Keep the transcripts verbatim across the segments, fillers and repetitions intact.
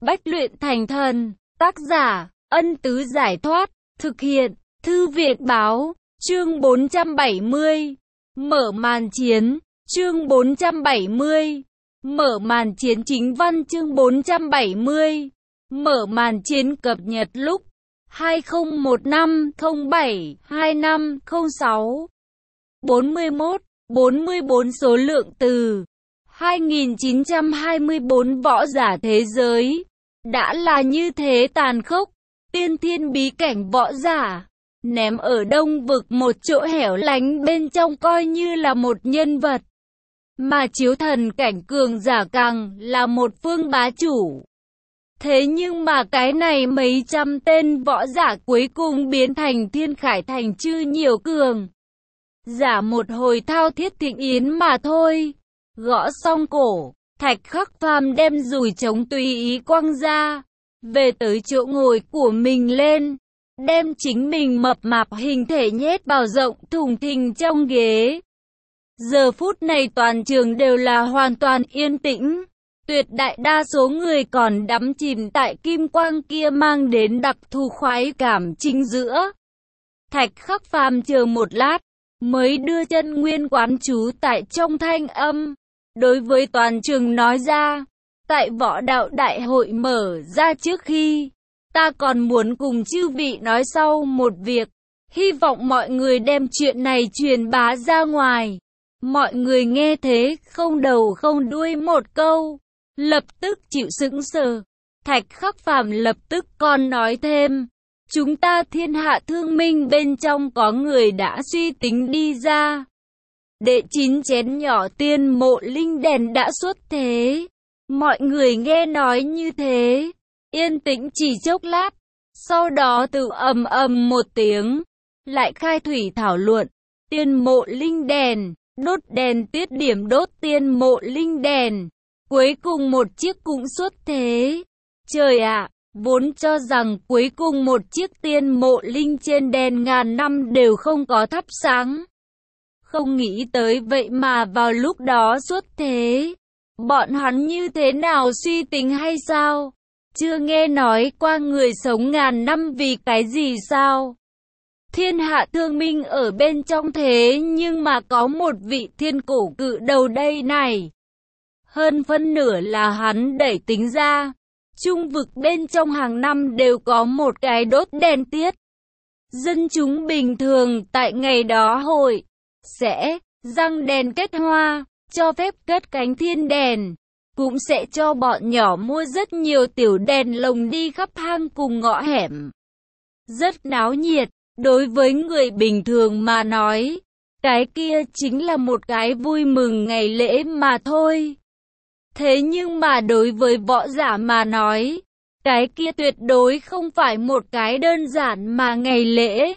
Bách luyện thành thần. Tác giả, Ân Tứ Giải Thoát. Thực hiện, Thư Viện Báo. Chương bốn trăm bảy mươi. Mở màn chiến. Chương bốn trăm bảy mươi. Mở màn chiến chính văn chương bốn trăm bảy mươi. Mở màn chiến cập nhật lúc hai không một năm không bảy hai năm không sáu. bốn mươi mốt, bốn mươi bốn số lượng từ. hai nghìn chín trăm hai mươi bốn võ giả thế giới. Đã là như thế tàn khốc. Tiên thiên bí cảnh võ giả. Ném ở Đông Vực một chỗ hẻo lánh bên trong coi như là một nhân vật. Mà chiếu thần cảnh cường giả càng là một phương bá chủ. Thế nhưng mà cái này mấy trăm tên võ giả cuối cùng biến thành thiên khải thành chư nhiều cường giả một hồi thao thiết thịnh yến mà thôi. Gõ xong cổ, Thạch Khắc Phàm đem dùi trống tùy ý quăng ra, về tới chỗ ngồi của mình lên, đem chính mình mập mạp hình thể nhét vào rộng thùng thình trong ghế. Giờ phút này toàn trường đều là hoàn toàn yên tĩnh. Tuyệt đại đa số người còn đắm chìm tại kim quang kia mang đến đặc thù khoái cảm chính giữa. Thạch Khắc Phàm chờ một lát, mới đưa chân nguyên quán trú tại trong thanh âm. Đối với toàn trường nói ra, tại võ đạo đại hội mở ra trước khi, ta còn muốn cùng chư vị nói sau một việc. Hy vọng mọi người đem chuyện này truyền bá ra ngoài. Mọi người nghe thế không đầu không đuôi một câu, lập tức chịu sững sờ. Thạch Khắc Phàm lập tức còn nói thêm, chúng ta thiên hạ thương minh bên trong có người đã suy tính đi ra. Đệ chín chén nhỏ tiên mộ linh đèn đã xuất thế. Mọi người nghe nói như thế, yên tĩnh chỉ chốc lát, sau đó từ ầm ầm một tiếng, lại khai thủy thảo luận. Tiên mộ linh đèn, đốt đèn tiết điểm đốt tiên mộ linh đèn. Cuối cùng một chiếc cũng xuất thế. Trời ạ, vốn cho rằng cuối cùng một chiếc tiên mộ linh trên đèn ngàn năm đều không có thắp sáng. Không nghĩ tới vậy mà vào lúc đó xuất thế. Bọn hắn như thế nào suy tính hay sao? Chưa nghe nói qua người sống ngàn năm vì cái gì sao? Thiên hạ thương minh ở bên trong thế nhưng mà có một vị thiên cổ cự đầu đây này. Hơn phân nửa là hắn đẩy tính ra. Trung vực bên trong hàng năm đều có một cái đốt đèn tiết. Dân chúng bình thường tại ngày đó hội sẽ răng đèn kết hoa, cho phép cất cánh thiên đèn. Cũng sẽ cho bọn nhỏ mua rất nhiều tiểu đèn lồng đi khắp hang cùng ngõ hẻm. Rất náo nhiệt. Đối với người bình thường mà nói, cái kia chính là một cái vui mừng ngày lễ mà thôi. Thế nhưng mà đối với võ giả mà nói, cái kia tuyệt đối không phải một cái đơn giản mà ngày lễ.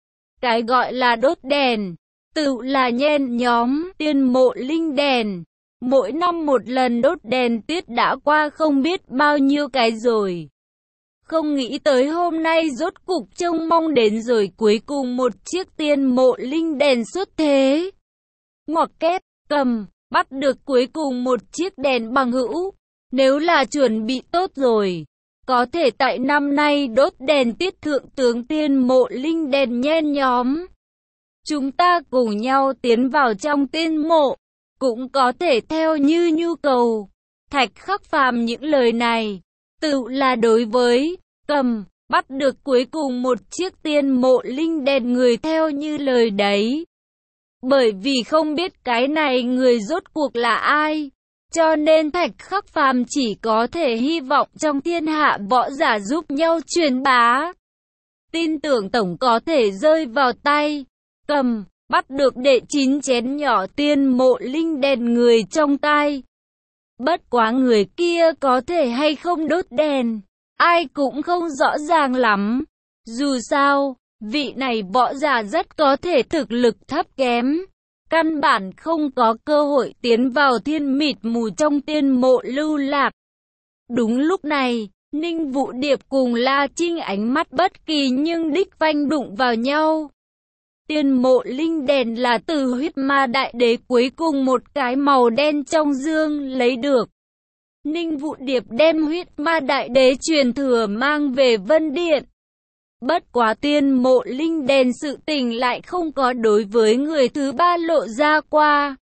Cái gọi là đốt đèn, tự là nhen nhóm tiên mộ linh đèn. Mỗi năm một lần đốt đèn tiết đã qua không biết bao nhiêu cái rồi. Không nghĩ tới hôm nay rốt cục trông mong đến rồi cuối cùng một chiếc tiên mộ linh đèn xuất thế. Ngoặc kép, cầm, bắt được cuối cùng một chiếc đèn bằng hữu. Nếu là chuẩn bị tốt rồi, có thể tại năm nay đốt đèn tiết thượng tướng tiên mộ linh đèn nhen nhóm. Chúng ta cùng nhau tiến vào trong tiên mộ, cũng có thể theo như nhu cầu. Thạch Khắc Phàm những lời này, tự là đối với cầm, bắt được cuối cùng một chiếc tiên mộ linh đèn người theo như lời đấy. Bởi vì không biết cái này người rốt cuộc là ai, cho nên Thạch Khắc Phàm chỉ có thể hy vọng trong thiên hạ võ giả giúp nhau truyền bá. Tin tưởng tổng có thể rơi vào tay, cầm, bắt được đệ chín chén nhỏ tiên mộ linh đèn người trong tay. Bất quá người kia có thể hay không đốt đèn, ai cũng không rõ ràng lắm. Dù sao, vị này võ giả rất có thể thực lực thấp kém, căn bản không có cơ hội tiến vào thiên mịt mù trong tiên mộ lưu lạc. Đúng lúc này, Ninh Vũ Điệp cùng La Trinh ánh mắt bất kỳ nhưng đích vanh đụng vào nhau. Tiên mộ linh đèn là từ huyết ma đại đế cuối cùng một cái màu đen trong dương lấy được. Ninh Vũ Điệp đem huyết ma đại đế truyền thừa mang về Vân Điện. Bất quá tiên mộ linh đèn sự tình lại không có đối với người thứ ba lộ ra qua.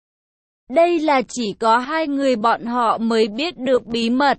Đây là chỉ có hai người bọn họ mới biết được bí mật.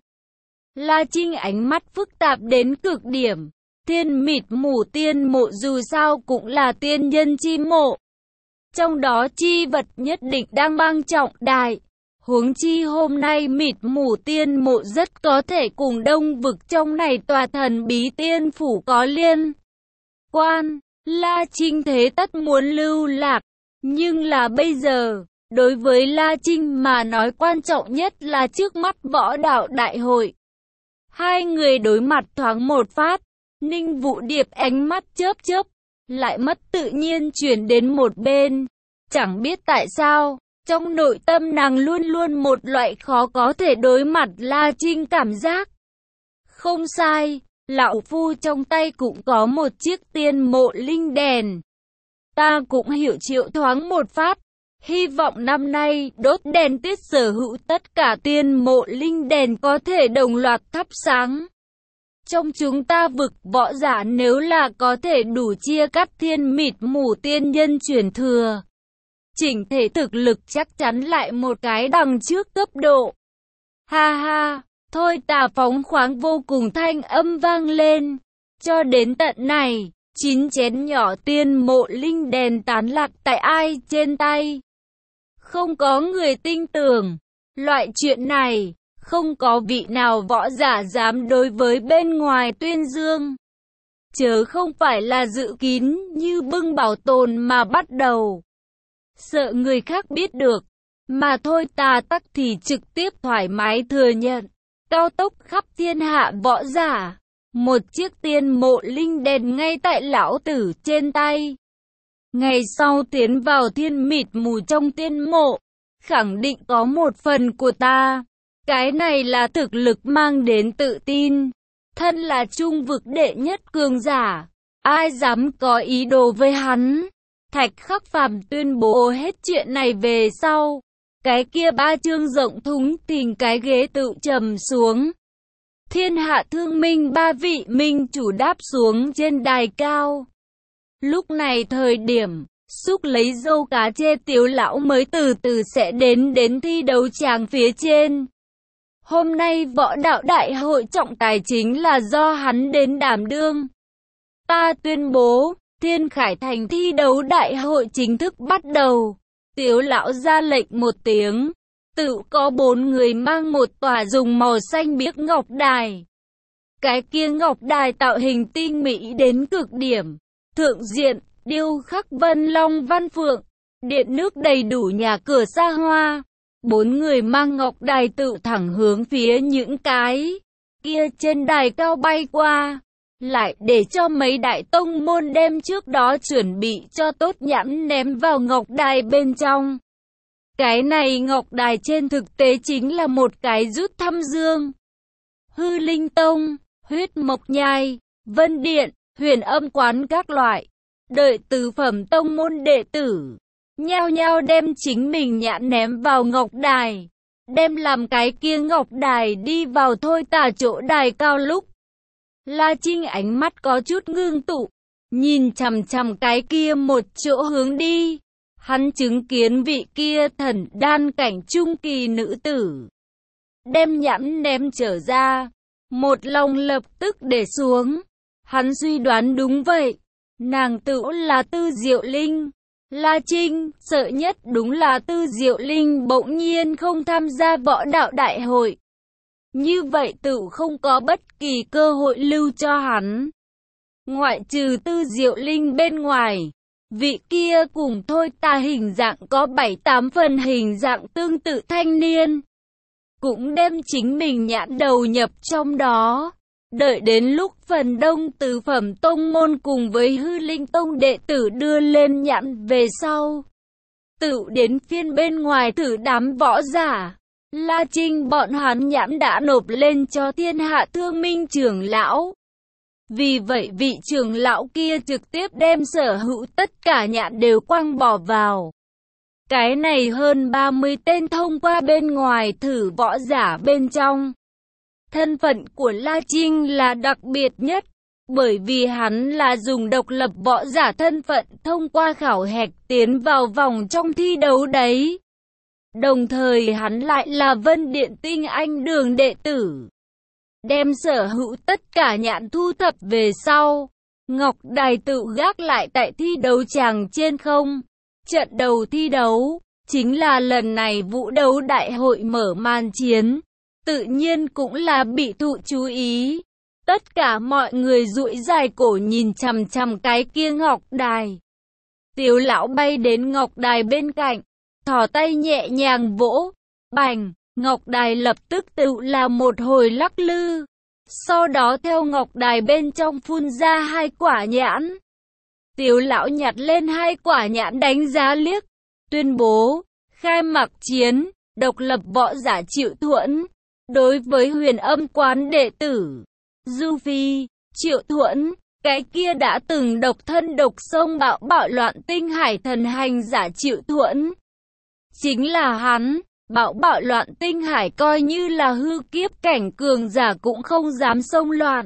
La Trinh ánh mắt phức tạp đến cực điểm. Thiên mịt mù tiên mộ dù sao cũng là tiên nhân chi mộ. Trong đó chi vật nhất định đang mang trọng đại. Huống chi hôm nay mịt mù tiên mộ rất có thể cùng đông vực trong này tòa thần bí tiên phủ có liên quan. La Trinh thế tất muốn lưu lạc. Nhưng là bây giờ, đối với La Trinh mà nói quan trọng nhất là trước mắt võ đạo đại hội. Hai người đối mặt thoáng một phát. Ninh Vũ Điệp ánh mắt chớp chớp, lại mất tự nhiên chuyển đến một bên. Chẳng biết tại sao, trong nội tâm nàng luôn luôn một loại khó có thể đối mặt La Trinh cảm giác. Không sai, lão phu trong tay cũng có một chiếc tiên mộ linh đèn. Ta cũng hiểu triệu thoáng một phát. Hy vọng năm nay đốt đèn tiết sở hữu tất cả tiên mộ linh đèn có thể đồng loạt thắp sáng. Trong chúng ta vực võ giả nếu là có thể đủ chia cắt thiên mịt mù tiên nhân truyền thừa. Chỉnh thể thực lực chắc chắn lại một cái đằng trước cấp độ. Ha ha, thôi tà phóng khoáng vô cùng thanh âm vang lên. Cho đến tận này, chín chén nhỏ tiên mộ linh đèn tán lạc tại ai trên tay. Không có người tin tưởng. Loại chuyện này, không có vị nào võ giả dám đối với bên ngoài tuyên dương. Chớ không phải là dự kín như bưng bảo tồn mà bắt đầu. Sợ người khác biết được. Mà thôi tà tắc thì trực tiếp thoải mái thừa nhận. Cao tốc khắp thiên hạ võ giả. Một chiếc tiên mộ linh đèn ngay tại lão tử trên tay. Ngày sau tiến vào thiên mịt mù trong tiên mộ. Khẳng định có một phần của ta. Cái này là thực lực mang đến tự tin. Thân là trung vực đệ nhất cường giả. Ai dám có ý đồ với hắn. Thạch Khắc Phàm tuyên bố hết chuyện này về sau. Cái kia ba chương rộng thúng tìm cái ghế tự trầm xuống. Thiên hạ thương minh ba vị minh chủ đáp xuống trên đài cao. Lúc này thời điểm, xúc lấy dâu cá chê Tiếu lão mới từ từ sẽ đến đến thi đấu tràng phía trên. Hôm nay võ đạo đại hội trọng tài chính là do hắn đến đảm đương. Ta tuyên bố, Thiên Khải Thành thi đấu đại hội chính thức bắt đầu. Tiếu lão ra lệnh một tiếng. Tự có bốn người mang một tòa dùng màu xanh biếc ngọc đài. Cái kia ngọc đài tạo hình tinh mỹ đến cực điểm. Thượng diện, điêu khắc vân long văn phượng. Điện nước đầy đủ nhà cửa xa hoa. Bốn người mang ngọc đài tự thẳng hướng phía những cái kia trên đài cao bay qua. Lại để cho mấy đại tông môn đem trước đó chuẩn bị cho tốt nhãn ném vào ngọc đài bên trong. Cái này ngọc đài trên thực tế chính là một cái rút thăm dương. Hư Linh Tông, Huyết Mộc Nhai, Vân Điện, Huyền Âm Quán các loại. Đợi tứ phẩm tông môn đệ tử. Nhao nhao đem chính mình nhãn ném vào ngọc đài. Đem làm cái kia ngọc đài đi vào thôi tả chỗ đài cao lúc. La Trinh ánh mắt có chút ngưng tụ. Nhìn chằm chằm cái kia một chỗ hướng đi. Hắn chứng kiến vị kia thần đan cảnh trung kỳ nữ tử. Đem nhãn ném trở ra. Một lòng lập tức để xuống. Hắn suy đoán đúng vậy. Nàng tự là Tư Diệu Linh. La Trinh, sợ nhất đúng là Tư Diệu Linh bỗng nhiên không tham gia võ đạo đại hội. Như vậy tự không có bất kỳ cơ hội lưu cho hắn. Ngoại trừ Tư Diệu Linh bên ngoài, vị kia cùng thôi tà hình dạng có bảy tám phần hình dạng tương tự thanh niên. Cũng đem chính mình nhãn đầu nhập trong đó. Đợi đến lúc phần đông tứ phẩm tông môn cùng với Hư Linh Tông đệ tử đưa lên nhãn về sau. Tự đến phiên bên ngoài thử đám võ giả. La Trinh bọn hắn nhãn đã nộp lên cho thiên hạ thương minh trưởng lão. Vì vậy vị trưởng lão kia trực tiếp đem sở hữu tất cả nhãn đều quăng bỏ vào. Cái này hơn ba mươi tên thông qua bên ngoài thử võ giả bên trong. Thân phận của La Trinh là đặc biệt nhất, bởi vì hắn là dùng độc lập võ giả thân phận thông qua khảo hạch tiến vào vòng trong thi đấu đấy. Đồng thời hắn lại là Vân Điện Tinh Anh Đường đệ tử. Đem sở hữu tất cả nhãn thu thập về sau, Ngọc Đài tự gác lại tại thi đấu tràng trên không. Trận đầu thi đấu, chính là lần này vũ đấu đại hội mở màn chiến, tự nhiên cũng là bị thụ chú ý. Tất cả mọi người duỗi dài cổ nhìn chằm chằm cái kia Ngọc Đài. Tiếu lão bay đến Ngọc Đài bên cạnh, thò tay nhẹ nhàng vỗ, bành, Ngọc Đài lập tức tự là một hồi lắc lư. Sau đó theo Ngọc Đài bên trong phun ra hai quả nhãn. Tiếu lão nhặt lên hai quả nhãn đánh giá liếc, tuyên bố, khai mạc chiến, độc lập võ giả Triệu Thuẫn. Đối với Huyền Âm quán đệ tử Du Phi, Triệu Thuẫn, cái kia đã từng độc thân độc sông bạo bạo loạn tinh hải thần hành giả Triệu Thuẫn. Chính là hắn, bạo bạo loạn tinh hải coi như là hư kiếp cảnh cường giả cũng không dám xông loạn.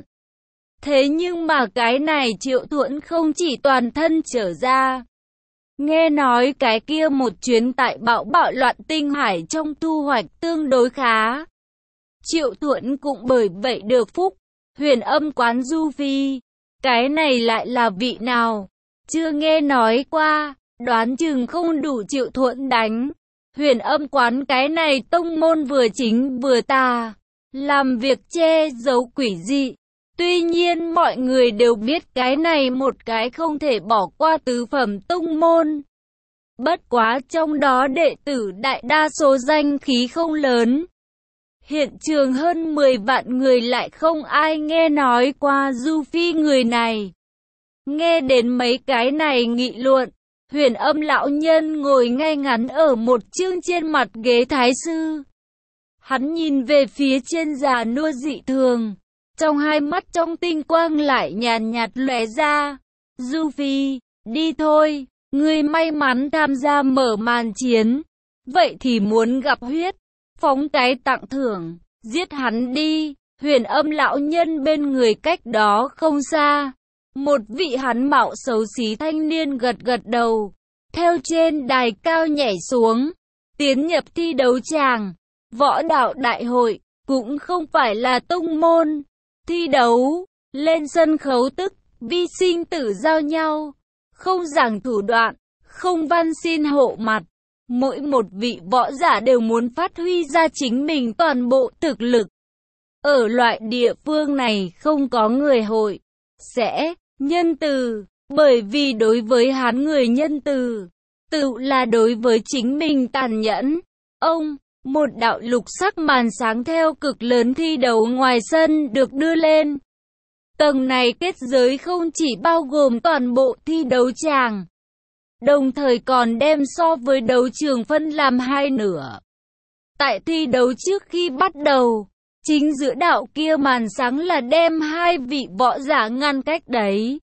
Thế nhưng mà cái này Triệu Thuẫn không chỉ toàn thân trở ra. Nghe nói cái kia một chuyến tại bạo bạo loạn tinh hải trong thu hoạch tương đối khá. Triệu Thuẫn cũng bởi vậy được phúc. Huyền Âm quán Du Phi, cái này lại là vị nào? Chưa nghe nói qua, đoán chừng không đủ Triệu Thuẫn đánh. Huyền Âm quán cái này tông môn vừa chính vừa tà, làm việc che giấu quỷ dị. Tuy nhiên mọi người đều biết cái này một cái không thể bỏ qua tứ phẩm tông môn. Bất quá trong đó đệ tử đại đa số danh khí không lớn. Hiện trường hơn mười vạn người lại không ai nghe nói qua Du Phi người này. Nghe đến mấy cái này nghị luận, Huyền Âm lão nhân ngồi ngay ngắn ở một chương trên mặt ghế thái sư. Hắn nhìn về phía trên già nua dị thường, trong hai mắt trong tinh quang lại nhàn nhạt lóe ra. Du Phi, đi thôi, ngươi may mắn tham gia mở màn chiến, vậy thì muốn gặp huyết, phóng cái tặng thưởng, giết hắn đi. Huyền Âm lão nhân bên người cách đó không xa, một vị hắn mạo xấu xí thanh niên gật gật đầu, theo trên đài cao nhảy xuống, tiến nhập thi đấu tràng. Võ đạo đại hội cũng không phải là tông môn thi đấu, lên sân khấu tức vi sinh tử giao nhau, không giảng thủ đoạn, không van xin hộ mặt. Mỗi một vị võ giả đều muốn phát huy ra chính mình toàn bộ thực lực. Ở loại địa phương này không có người hội sẽ nhân từ, bởi vì đối với hắn người nhân từ, tự là đối với chính mình tàn nhẫn. Ông, một đạo lục sắc màn sáng theo cực lớn thi đấu ngoài sân được đưa lên. Tầng này kết giới không chỉ bao gồm toàn bộ thi đấu tràng, đồng thời còn đem so với đấu trường phân làm hai nửa. Tại thi đấu trước khi bắt đầu, chính giữa đạo kia màn sáng là đem hai vị võ giả ngăn cách đấy.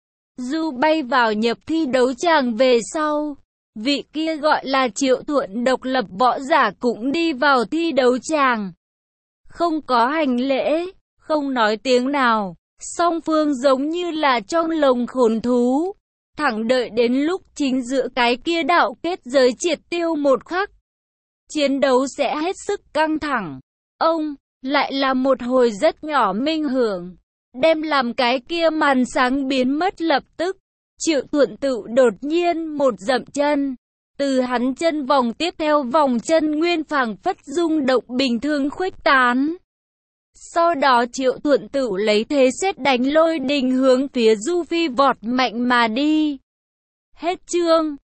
Du bay vào nhập thi đấu tràng về sau, vị kia gọi là Triệu Thuẫn độc lập võ giả cũng đi vào thi đấu tràng. Không có hành lễ, không nói tiếng nào, song phương giống như là trong lồng khốn thú. Thẳng đợi đến lúc chính giữa cái kia đạo kết giới triệt tiêu một khắc, chiến đấu sẽ hết sức căng thẳng. Ông, lại là một hồi rất nhỏ minh hưởng, đem làm cái kia màn sáng biến mất lập tức. Triệu Thuẫn tự đột nhiên một dậm chân, từ hắn chân vòng tiếp theo vòng chân nguyên phảng phất rung động bình thường khuếch tán. Sau đó Triệu Thuẫn tự lấy thế sét đánh lôi đình hướng phía Du Phi vọt mạnh mà đi. Hết chương.